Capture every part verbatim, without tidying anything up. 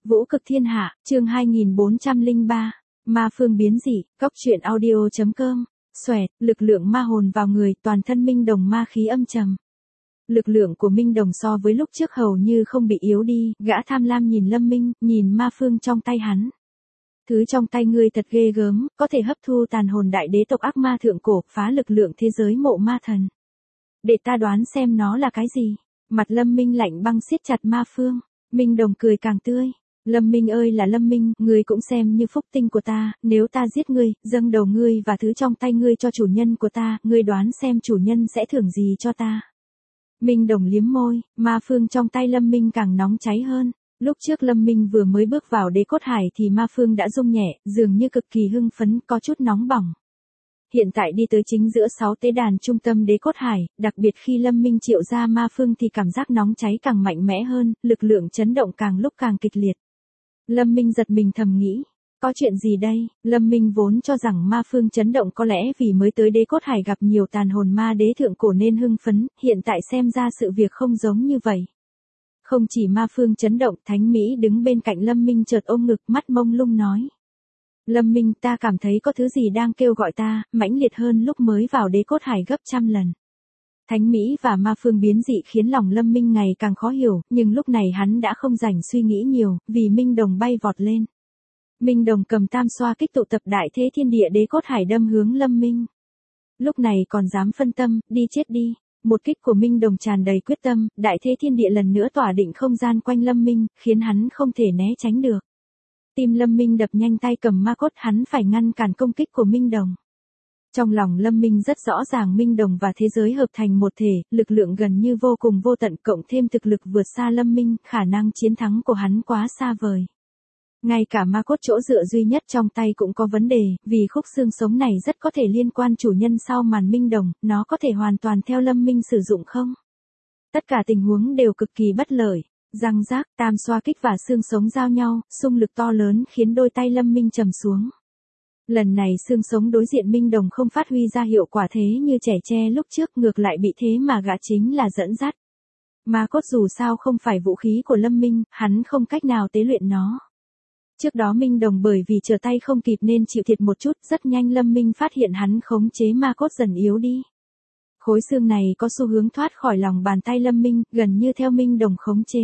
Vũ cực thiên hạ, chương hai nghìn bốn trăm lẻ ba, ma phương biến dị, góc truyện audio.com, xoẹt, lực lượng ma hồn vào người, toàn thân Minh Đồng ma khí âm trầm. Lực lượng của Minh Đồng so với lúc trước hầu như không bị yếu đi, gã tham lam nhìn Lâm Minh, nhìn ma phương trong tay hắn. Thứ trong tay ngươi thật ghê gớm, có thể hấp thu tàn hồn đại đế tộc ác ma thượng cổ, phá lực lượng thế giới mộ ma thần. Để ta đoán xem nó là cái gì. Mặt Lâm Minh lạnh băng siết chặt ma phương, Minh Đồng cười càng tươi. Lâm Minh ơi là Lâm Minh, ngươi cũng xem như phúc tinh của ta, nếu ta giết ngươi, dâng đầu ngươi và thứ trong tay ngươi cho chủ nhân của ta, ngươi đoán xem chủ nhân sẽ thưởng gì cho ta. Minh Đồng liếm môi, ma phương trong tay Lâm Minh càng nóng cháy hơn. Lúc trước Lâm Minh vừa mới bước vào đế cốt hải thì ma phương đã rung nhẹ, dường như cực kỳ hưng phấn, có chút nóng bỏng. Hiện tại đi tới chính giữa sáu tế đàn trung tâm đế cốt hải, đặc biệt khi Lâm Minh triệu ra ma phương thì cảm giác nóng cháy càng mạnh mẽ hơn, lực lượng chấn động càng lúc càng kịch liệt. Lâm Minh giật mình thầm nghĩ, có chuyện gì đây? Lâm Minh vốn cho rằng ma phương chấn động có lẽ vì mới tới đế cốt hải gặp nhiều tàn hồn ma đế thượng cổ nên hưng phấn, hiện tại xem ra sự việc không giống như vậy. Không chỉ ma phương chấn động, Thánh Mỹ đứng bên cạnh Lâm Minh chợt ôm ngực, mắt mông lung nói. Lâm Minh, ta cảm thấy có thứ gì đang kêu gọi ta, mãnh liệt hơn lúc mới vào đế cốt hải gấp trăm lần. Thánh Mỹ và ma phương biến dị khiến lòng Lâm Minh ngày càng khó hiểu, nhưng lúc này hắn đã không rảnh suy nghĩ nhiều, vì Minh Đồng bay vọt lên. Minh Đồng cầm tam xoa kích tụ tập đại thế thiên địa đế cốt hải đâm hướng Lâm Minh. Lúc này còn dám phân tâm, đi chết đi. Một kích của Minh Đồng tràn đầy quyết tâm, đại thế thiên địa lần nữa tỏa định không gian quanh Lâm Minh, khiến hắn không thể né tránh được. Tim Lâm Minh đập nhanh, tay cầm ma cốt, hắn phải ngăn cản công kích của Minh Đồng. Trong lòng Lâm Minh rất rõ ràng Minh Đồng và thế giới hợp thành một thể, lực lượng gần như vô cùng vô tận, cộng thêm thực lực vượt xa Lâm Minh, khả năng chiến thắng của hắn quá xa vời. Ngay cả ma cốt chỗ dựa duy nhất trong tay cũng có vấn đề, vì khúc xương sống này rất có thể liên quan chủ nhân sau màn Minh Đồng, nó có thể hoàn toàn theo Lâm Minh sử dụng không? Tất cả tình huống đều cực kỳ bất lợi. Răng rác, tam xoa kích và xương sống giao nhau, xung lực to lớn khiến đôi tay Lâm Minh trầm xuống. Lần này xương sống đối diện Minh Đồng không phát huy ra hiệu quả thế như trẻ tre lúc trước, ngược lại bị thế mà gã chính là dẫn dắt. Ma cốt dù sao không phải vũ khí của Lâm Minh, hắn không cách nào tế luyện nó. Trước đó Minh Đồng bởi vì trở tay không kịp nên chịu thiệt một chút, rất nhanh Lâm Minh phát hiện hắn khống chế ma cốt dần yếu đi. Khối xương này có xu hướng thoát khỏi lòng bàn tay Lâm Minh, gần như theo Minh Đồng khống chế.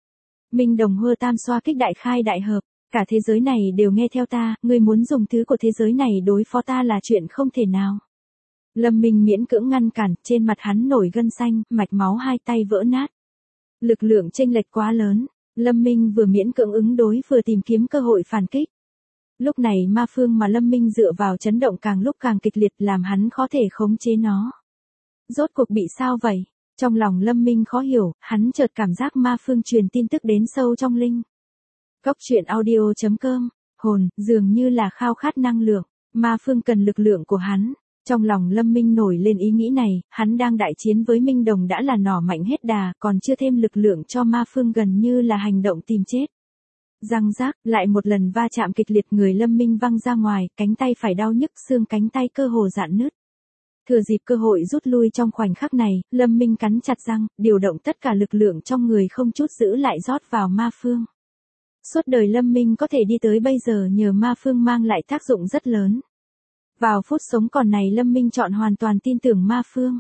Minh Đồng hơ tam xoa kích đại khai đại hợp, cả thế giới này đều nghe theo ta, ngươi muốn dùng thứ của thế giới này đối phó ta là chuyện không thể nào. Lâm Minh miễn cưỡng ngăn cản, trên mặt hắn nổi gân xanh, mạch máu hai tay vỡ nát. Lực lượng chênh lệch quá lớn, Lâm Minh vừa miễn cưỡng ứng đối vừa tìm kiếm cơ hội phản kích. Lúc này ma phương mà Lâm Minh dựa vào chấn động càng lúc càng kịch liệt làm hắn khó thể khống chế nó. Rốt cuộc bị sao vậy? Trong lòng Lâm Minh khó hiểu, hắn chợt cảm giác ma phương truyền tin tức đến sâu trong linh. Góc truyện audio.com, hồn, dường như là khao khát năng lượng, ma phương cần lực lượng của hắn. Trong lòng Lâm Minh nổi lên ý nghĩ này, hắn đang đại chiến với Minh Đồng đã là nỏ mạnh hết đà, còn chưa thêm lực lượng cho ma phương gần như là hành động tìm chết. Răng rác, lại một lần va chạm kịch liệt, người Lâm Minh văng ra ngoài, cánh tay phải đau nhức, xương cánh tay cơ hồ rạn nứt. Thừa dịp cơ hội rút lui trong khoảnh khắc này, Lâm Minh cắn chặt răng, điều động tất cả lực lượng trong người không chút giữ lại rót vào ma phương. Suốt đời Lâm Minh có thể đi tới bây giờ nhờ ma phương mang lại tác dụng rất lớn. Vào phút sống còn này Lâm Minh chọn hoàn toàn tin tưởng ma phương.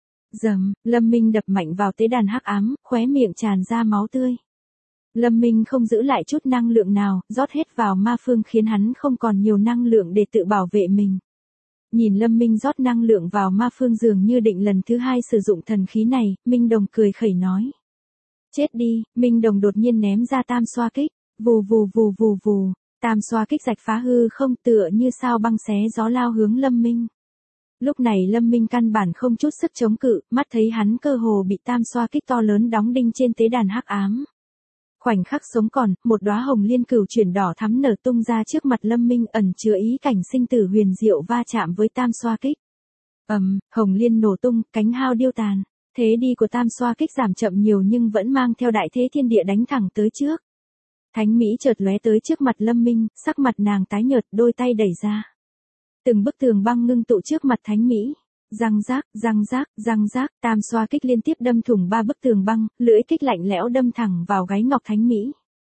Dầm, Lâm Minh đập mạnh vào tế đàn hắc ám, khóe miệng tràn ra máu tươi. Lâm Minh không giữ lại chút năng lượng nào, rót hết vào ma phương khiến hắn không còn nhiều năng lượng để tự bảo vệ mình. Nhìn Lâm Minh rót năng lượng vào ma phương dường như định lần thứ hai sử dụng thần khí này, Minh Đồng cười khẩy nói. Chết đi, Minh Đồng đột nhiên ném ra tam xoa kích, vù vù vù vù vù, tam xoa kích rạch phá hư không, tựa như sao băng xé gió lao hướng Lâm Minh. Lúc này Lâm Minh căn bản không chút sức chống cự, mắt thấy hắn cơ hồ bị tam xoa kích to lớn đóng đinh trên tế đàn hắc ám. Khoảnh khắc sống còn, một đóa hồng liên cửu chuyển đỏ thắm nở tung ra trước mặt Lâm Minh, ẩn chứa ý cảnh sinh tử huyền diệu va chạm với tam xoa kích. Ầm, um, hồng liên nổ tung, cánh hao điêu tàn. Thế đi của tam xoa kích giảm chậm nhiều nhưng vẫn mang theo đại thế thiên địa đánh thẳng tới trước. Thánh Mỹ chợt lóe tới trước mặt Lâm Minh, sắc mặt nàng tái nhợt, đôi tay đẩy ra. Từng bức tường băng ngưng tụ trước mặt Thánh Mỹ. Răng rác, răng rác, răng rác, tam xoa kích liên tiếp đâm thủng ba bức tường băng, lưỡi kích lạnh lẽo đâm thẳng vào gáy ngọc Thánh Mỹ.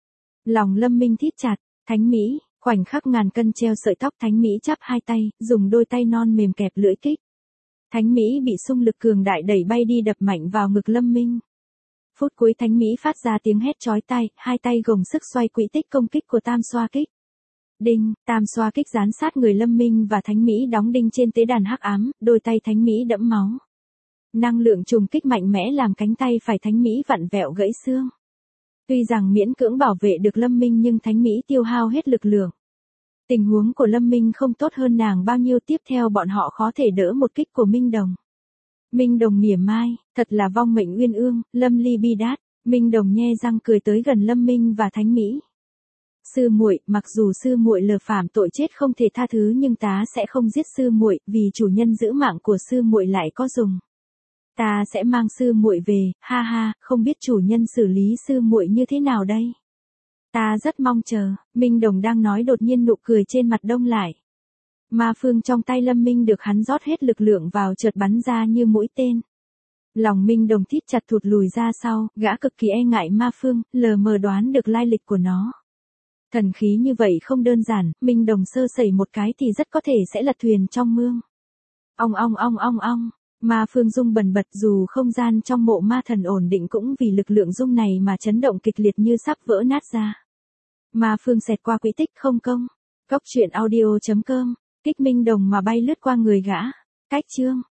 Lòng Lâm Minh thít chặt, Thánh Mỹ, khoảnh khắc ngàn cân treo sợi tóc Thánh Mỹ chắp hai tay, dùng đôi tay non mềm kẹp lưỡi kích. Thánh Mỹ bị xung lực cường đại đẩy bay đi đập mạnh vào ngực Lâm Minh. Phút cuối Thánh Mỹ phát ra tiếng hét chói tai, hai tay gồng sức xoay quỹ tích công kích của tam xoa kích. Đinh, tam xoa kích dán sát người Lâm Minh và Thánh Mỹ đóng đinh trên tế đàn hắc ám, đôi tay Thánh Mỹ đẫm máu. Năng lượng trùng kích mạnh mẽ làm cánh tay phải Thánh Mỹ vặn vẹo gãy xương. Tuy rằng miễn cưỡng bảo vệ được Lâm Minh nhưng Thánh Mỹ tiêu hao hết lực lượng. Tình huống của Lâm Minh không tốt hơn nàng bao nhiêu, tiếp theo bọn họ khó thể đỡ một kích của Minh Đồng. Minh Đồng mỉa mai, thật là vong mệnh uyên ương, Lâm Ly bi đát. Minh Đồng nhe răng cười tới gần Lâm Minh và Thánh Mỹ. Sư muội, mặc dù sư muội lờ phạm tội chết không thể tha thứ nhưng ta sẽ không giết sư muội, vì chủ nhân giữ mạng của sư muội lại có dùng. Ta sẽ mang sư muội về, ha ha, không biết chủ nhân xử lý sư muội như thế nào đây. Ta rất mong chờ. Minh Đồng đang nói đột nhiên nụ cười trên mặt đông lại. Ma phương trong tay Lâm Minh được hắn rót hết lực lượng vào chợt bắn ra như mũi tên. Lòng Minh Đồng thít chặt thụt lùi ra sau, gã cực kỳ e ngại ma phương, lờ mờ đoán được lai lịch của nó. Thần khí như vậy không đơn giản, Minh Đồng sơ sẩy một cái thì rất có thể sẽ lật thuyền trong mương. Ong ong ong ong ong, ma phương rung bần bật, dù không gian trong mộ ma thần ổn định cũng vì lực lượng rung này mà chấn động kịch liệt như sắp vỡ nát ra. Ma phương xẹt qua quỹ tích không công. Cốc truyện audio chấm com, kích Minh Đồng mà bay lướt qua người gã. Cách chương